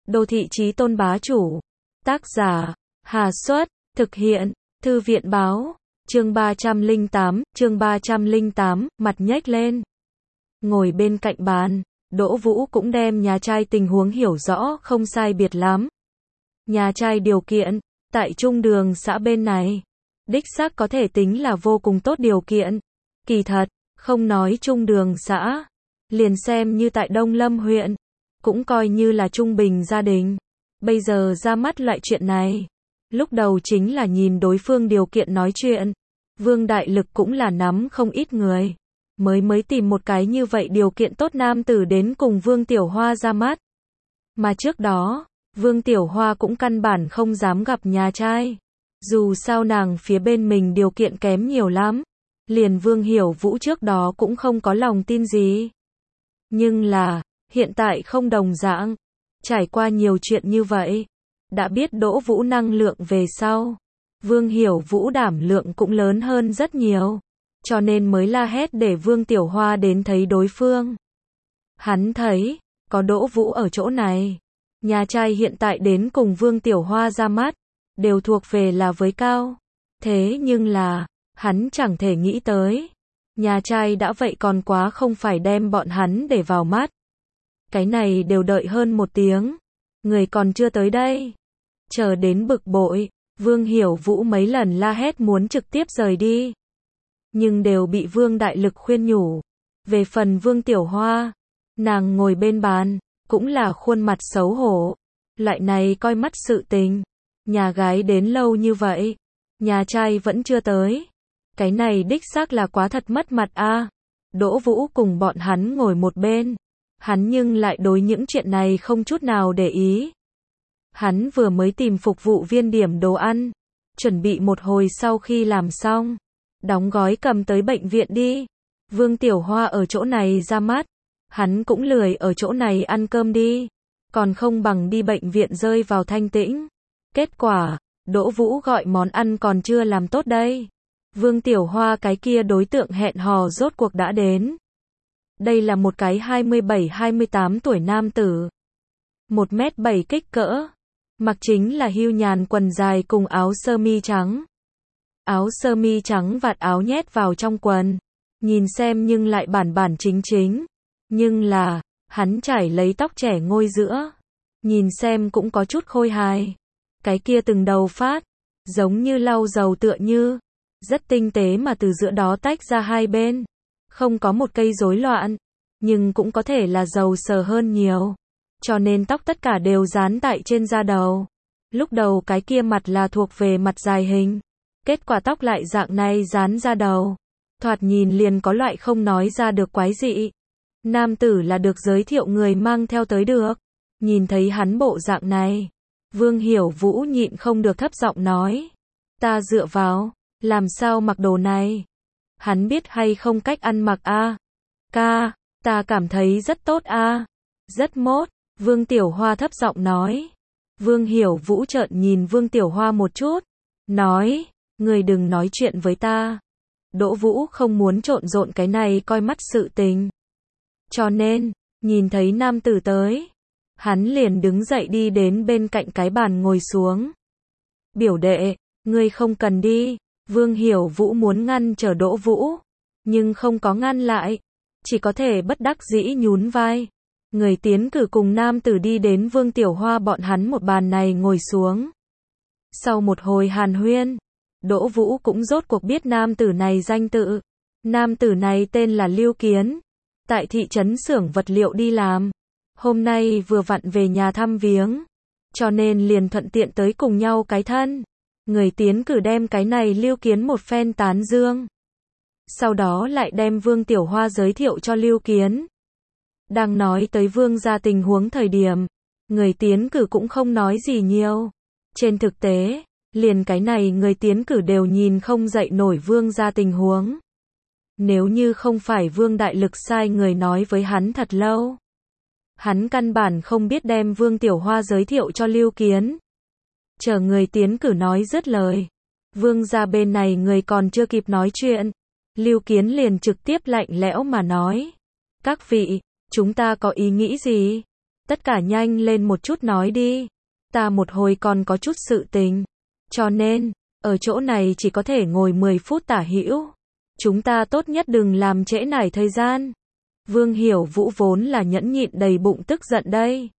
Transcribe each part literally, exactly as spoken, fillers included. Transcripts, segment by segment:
Đô thị chí tôn bá chủ. Tác giả, Hà Xuất, thực hiện, Thư viện báo, chương ba trăm lẻ tám, chương ba trăm lẻ tám, mặt nhếch lên. Ngồi bên cạnh bàn, Đỗ Vũ cũng đem nhà trai tình huống hiểu rõ không sai biệt lắm. Nhà trai điều kiện, tại trung đường xã bên này, đích xác có thể tính là vô cùng tốt điều kiện. Kỳ thật, không nói trung đường xã, liền xem như tại Đông Lâm huyện, cũng coi như là trung bình gia đình. Bây giờ ra mắt loại chuyện này, lúc đầu chính là nhìn đối phương điều kiện nói chuyện. Vương Đại Lực cũng là nắm không ít người, mới mới tìm một cái như vậy điều kiện tốt nam tử đến cùng Vương Tiểu Hoa ra mắt. Mà trước đó, Vương Tiểu Hoa cũng căn bản không dám gặp nhà trai. Dù sao nàng phía bên mình điều kiện kém nhiều lắm. Liền Vương Hiểu Vũ trước đó cũng không có lòng tin gì. Nhưng là, hiện tại không đồng dạng. Trải qua nhiều chuyện như vậy, đã biết Đỗ Vũ năng lượng về sau, Vương Hiểu Vũ đảm lượng cũng lớn hơn rất nhiều. Cho nên mới la hét để Vương Tiểu Hoa đến thấy đối phương. Hắn thấy, có Đỗ Vũ ở chỗ này. Nhà trai hiện tại đến cùng Vương Tiểu Hoa ra mắt, đều thuộc về là với cao. Thế nhưng là, hắn chẳng thể nghĩ tới. Nhà trai đã vậy còn quá không phải đem bọn hắn để vào mắt. Cái này đều đợi hơn một tiếng. Người còn chưa tới đây. Chờ đến bực bội, Vương Hiểu Vũ mấy lần la hét muốn trực tiếp rời đi. Nhưng đều bị Vương Đại Lực khuyên nhủ. Về phần Vương Tiểu Hoa, nàng ngồi bên bàn, cũng là khuôn mặt xấu hổ. Loại này coi mắt sự tình. Nhà gái đến lâu như vậy, nhà trai vẫn chưa tới. Cái này đích xác là quá thật mất mặt a. À. Đỗ Vũ cùng bọn hắn ngồi một bên. Hắn nhưng lại đối những chuyện này không chút nào để ý. Hắn vừa mới tìm phục vụ viên điểm đồ ăn, chuẩn bị một hồi sau khi làm xong, đóng gói cầm tới bệnh viện đi. Vương Tiểu Hoa ở chỗ này ra mắt, hắn cũng lười ở chỗ này ăn cơm đi, còn không bằng đi bệnh viện rơi vào thanh tĩnh. Kết quả, Đỗ Vũ gọi món ăn còn chưa làm tốt đây. Vương Tiểu Hoa cái kia đối tượng hẹn hò rốt cuộc đã đến. Đây là một cái hai mươi bảy hai mươi tám tuổi nam tử. một mét bảy kích cỡ. Mặc chính là hưu nhàn quần dài cùng áo sơ mi trắng. Áo sơ mi trắng vạt áo nhét vào trong quần. Nhìn xem nhưng lại bản bản chính chính. Nhưng là, hắn trải lấy tóc trẻ ngôi giữa. Nhìn xem cũng có chút khôi hài. Cái kia từng đầu phát, giống như lau dầu tựa như. Rất tinh tế mà từ giữa đó tách ra hai bên. Không có một cây rối loạn, nhưng cũng có thể là dầu sờ hơn nhiều. Cho nên tóc tất cả đều dán tại trên da đầu. Lúc đầu cái kia mặt là thuộc về mặt dài hình. Kết quả tóc lại dạng này dán ra đầu. Thoạt nhìn liền có loại không nói ra được quái dị. Nam tử là được giới thiệu người mang theo tới được. Nhìn thấy hắn bộ dạng này, Vương Hiểu Vũ nhịn không được thấp giọng nói. Ta dựa vào, làm sao mặc đồ này? Hắn biết hay không cách ăn mặc a? À? Ca, ta cảm thấy rất tốt a. À? Rất mốt, Vương Tiểu Hoa thấp giọng nói. Vương Hiểu Vũ trợn nhìn Vương Tiểu Hoa một chút, nói, người đừng nói chuyện với ta. Đỗ Vũ không muốn trộn rộn cái này coi mắt sự tình. Cho nên, nhìn thấy nam tử tới, hắn liền đứng dậy đi đến bên cạnh cái bàn ngồi xuống. Biểu đệ, ngươi không cần đi. Vương Hiểu Vũ muốn ngăn trở Đỗ Vũ, nhưng không có ngăn lại, chỉ có thể bất đắc dĩ nhún vai. Người tiến cử cùng nam tử đi đến Vương Tiểu Hoa bọn hắn một bàn này ngồi xuống. Sau một hồi hàn huyên, Đỗ Vũ cũng rốt cuộc biết nam tử này danh tự. Nam tử này tên là Lưu Kiến, tại thị trấn xưởng vật liệu đi làm. Hôm nay vừa vặn về nhà thăm viếng, cho nên liền thuận tiện tới cùng nhau cái thân. Người tiến cử đem cái này Lưu Kiến một phen tán dương. Sau đó lại đem Vương Tiểu Hoa giới thiệu cho Lưu Kiến. Đang nói tới Vương gia tình huống thời điểm, người tiến cử cũng không nói gì nhiều. Trên thực tế, liền cái này người tiến cử đều nhìn không dậy nổi Vương gia tình huống. Nếu như không phải Vương Đại Lực sai người nói với hắn thật lâu, hắn căn bản không biết đem Vương Tiểu Hoa giới thiệu cho Lưu Kiến. Chờ người tiến cử nói dứt lời, Vương gia bên này người còn chưa kịp nói chuyện, Lưu Kiến liền trực tiếp lạnh lẽo mà nói. Các vị, chúng ta có ý nghĩ gì? Tất cả nhanh lên một chút nói đi. Ta một hồi còn có chút sự tình. Cho nên, ở chỗ này chỉ có thể ngồi mười phút tả hữu. Chúng ta tốt nhất đừng làm trễ nải thời gian. Vương Hiểu Vũ vốn là nhẫn nhịn đầy bụng tức giận đây.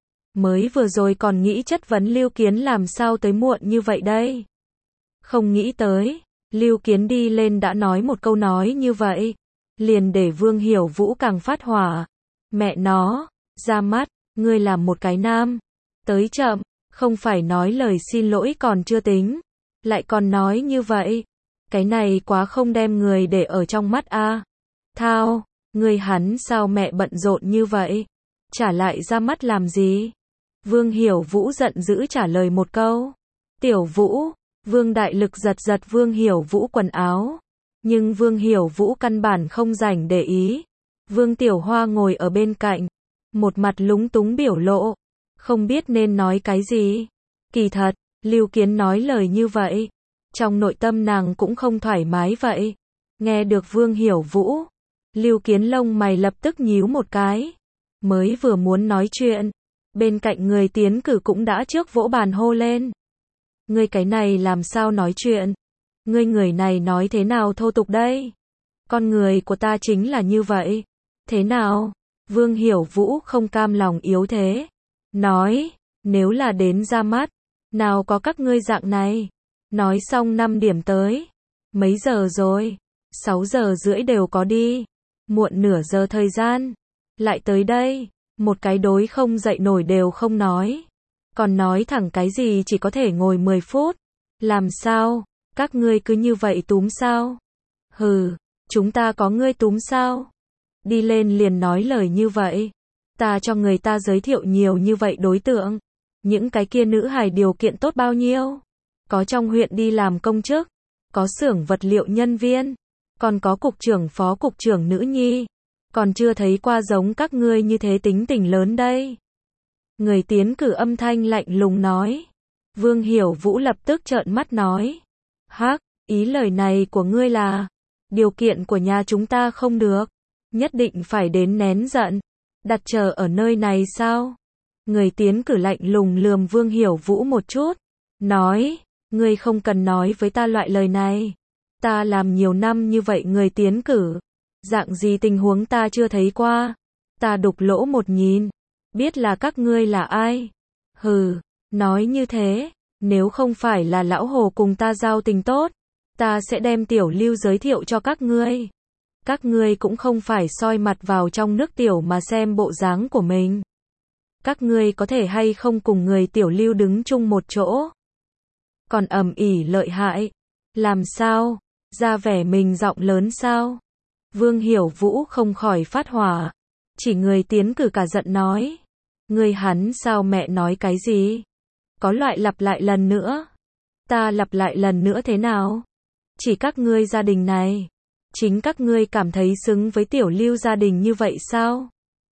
Mới vừa rồi còn nghĩ chất vấn Lưu Kiến làm sao tới muộn như vậy đây. Không nghĩ tới, Lưu Kiến đi lên đã nói một câu nói như vậy. Liền để Vương Hiểu Vũ càng phát hỏa. Mẹ nó, ra mắt, ngươi làm một cái nam. Tới chậm, không phải nói lời xin lỗi còn chưa tính. Lại còn nói như vậy. Cái này quá không đem người để ở trong mắt a. À. Thao, ngươi hắn sao mẹ bận rộn như vậy? Trả lại ra mắt làm gì? Vương Hiểu Vũ giận dữ trả lời một câu. Tiểu Vũ, Vương Đại Lực giật giật Vương Hiểu Vũ quần áo. Nhưng Vương Hiểu Vũ căn bản không rảnh để ý. Vương Tiểu Hoa ngồi ở bên cạnh. Một mặt lúng túng biểu lộ. Không biết nên nói cái gì. Kỳ thật, Lưu Kiến nói lời như vậy. Trong nội tâm nàng cũng không thoải mái vậy. Nghe được Vương Hiểu Vũ. Lưu Kiến lông mày lập tức nhíu một cái. Mới vừa muốn nói chuyện. Bên cạnh người tiến cử cũng đã trước vỗ bàn hô lên. Ngươi cái này làm sao nói chuyện? Ngươi người này nói thế nào thô tục đây? Con người của ta chính là như vậy. Thế nào? Vương Hiểu Vũ không cam lòng yếu thế. Nói, nếu là đến ra mắt, nào có các ngươi dạng này. Nói xong năm điểm tới. Mấy giờ rồi? sáu giờ rưỡi đều có đi. Muộn nửa giờ thời gian. Lại tới đây. Một cái đối không dậy nổi đều không nói. Còn nói thẳng cái gì chỉ có thể ngồi mười phút. Làm sao? Các ngươi cứ như vậy túm sao? Hừ, chúng ta có ngươi túm sao? Đi lên liền nói lời như vậy. Ta cho người ta giới thiệu nhiều như vậy đối tượng. Những cái kia nữ hài điều kiện tốt bao nhiêu? Có trong huyện đi làm công chức. Có xưởng vật liệu nhân viên. Còn có cục trưởng phó cục trưởng nữ nhi. Còn chưa thấy qua giống các ngươi như thế tính tình lớn đây. Người tiến cử âm thanh lạnh lùng nói. Vương Hiểu Vũ lập tức trợn mắt nói. Hắc, ý lời này của ngươi là, điều kiện của nhà chúng ta không được. Nhất định phải đến nén giận. Đặt chờ ở nơi này sao? Người tiến cử lạnh lùng lườm Vương Hiểu Vũ một chút. Nói, ngươi không cần nói với ta loại lời này. Ta làm nhiều năm như vậy người tiến cử. Dạng gì tình huống ta chưa thấy qua. Ta đục lỗ một nhìn. Biết là các ngươi là ai. Hừ, nói như thế. Nếu không phải là lão hồ cùng ta giao tình tốt. Ta sẽ đem Tiểu Lưu giới thiệu cho các ngươi. Các ngươi cũng không phải soi mặt vào trong nước tiểu mà xem bộ dáng của mình. Các ngươi có thể hay không cùng người Tiểu Lưu đứng chung một chỗ. Còn ầm ĩ lợi hại. Làm sao? Ra vẻ mình giọng lớn sao? Vương Hiểu Vũ không khỏi phát hỏa. Chỉ người tiến cử cả giận nói. Người hắn sao mẹ nói cái gì? Có loại lặp lại lần nữa. Ta lặp lại lần nữa thế nào? Chỉ các ngươi gia đình này. Chính các ngươi cảm thấy xứng với Tiểu Lưu gia đình như vậy sao?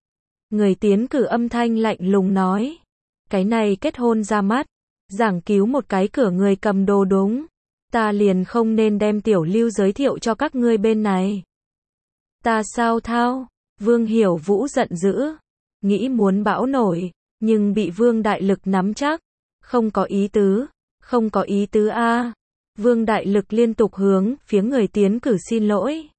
Người tiến cử âm thanh lạnh lùng nói. Cái này kết hôn ra mắt. Giảng cứu một cái cửa người cầm đồ đúng. Ta liền không nên đem Tiểu Lưu giới thiệu cho các ngươi bên này. Ta sao thao? Vương Hiểu Vũ giận dữ. Nghĩ muốn bão nổi. Nhưng bị Vương Đại Lực nắm chắc. Không có ý tứ. Không có ý tứ a. Vương Đại Lực liên tục hướng phía người tiến cử xin lỗi.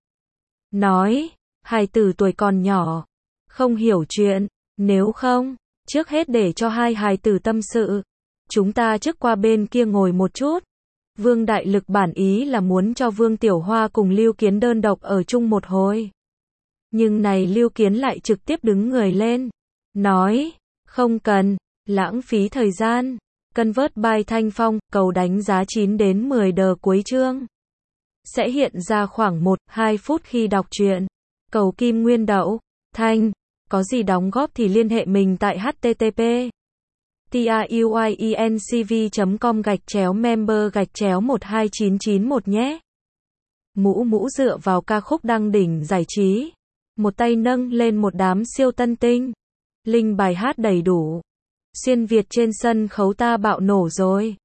Nói. Hài tử tuổi còn nhỏ. Không hiểu chuyện. Nếu không. Trước hết để cho hai hài tử tâm sự. Chúng ta trước qua bên kia ngồi một chút. Vương Đại Lực bản ý là muốn cho Vương Tiểu Hoa cùng Lưu Kiến đơn độc ở chung một hồi. Nhưng này Lưu Kiến lại trực tiếp đứng người lên. Nói. Không cần. Lãng phí thời gian. Convert by Thanh Phong, cầu đánh giá chín đến mười đờ cuối chương. Sẽ hiện ra khoảng một đến hai phút khi đọc truyện. Cầu Kim Nguyên Đậu. Thanh. Có gì đóng góp thì liên hệ mình tại http truyencv chấm com gạch chéo member gạch chéo một hai chín chín một nhé. Mũ mũ dựa vào ca khúc đăng đỉnh giải trí. Một tay nâng lên một đám siêu tân tinh. Linh bài hát đầy đủ. Xuyên Việt trên sân khấu ta bạo nổ rồi.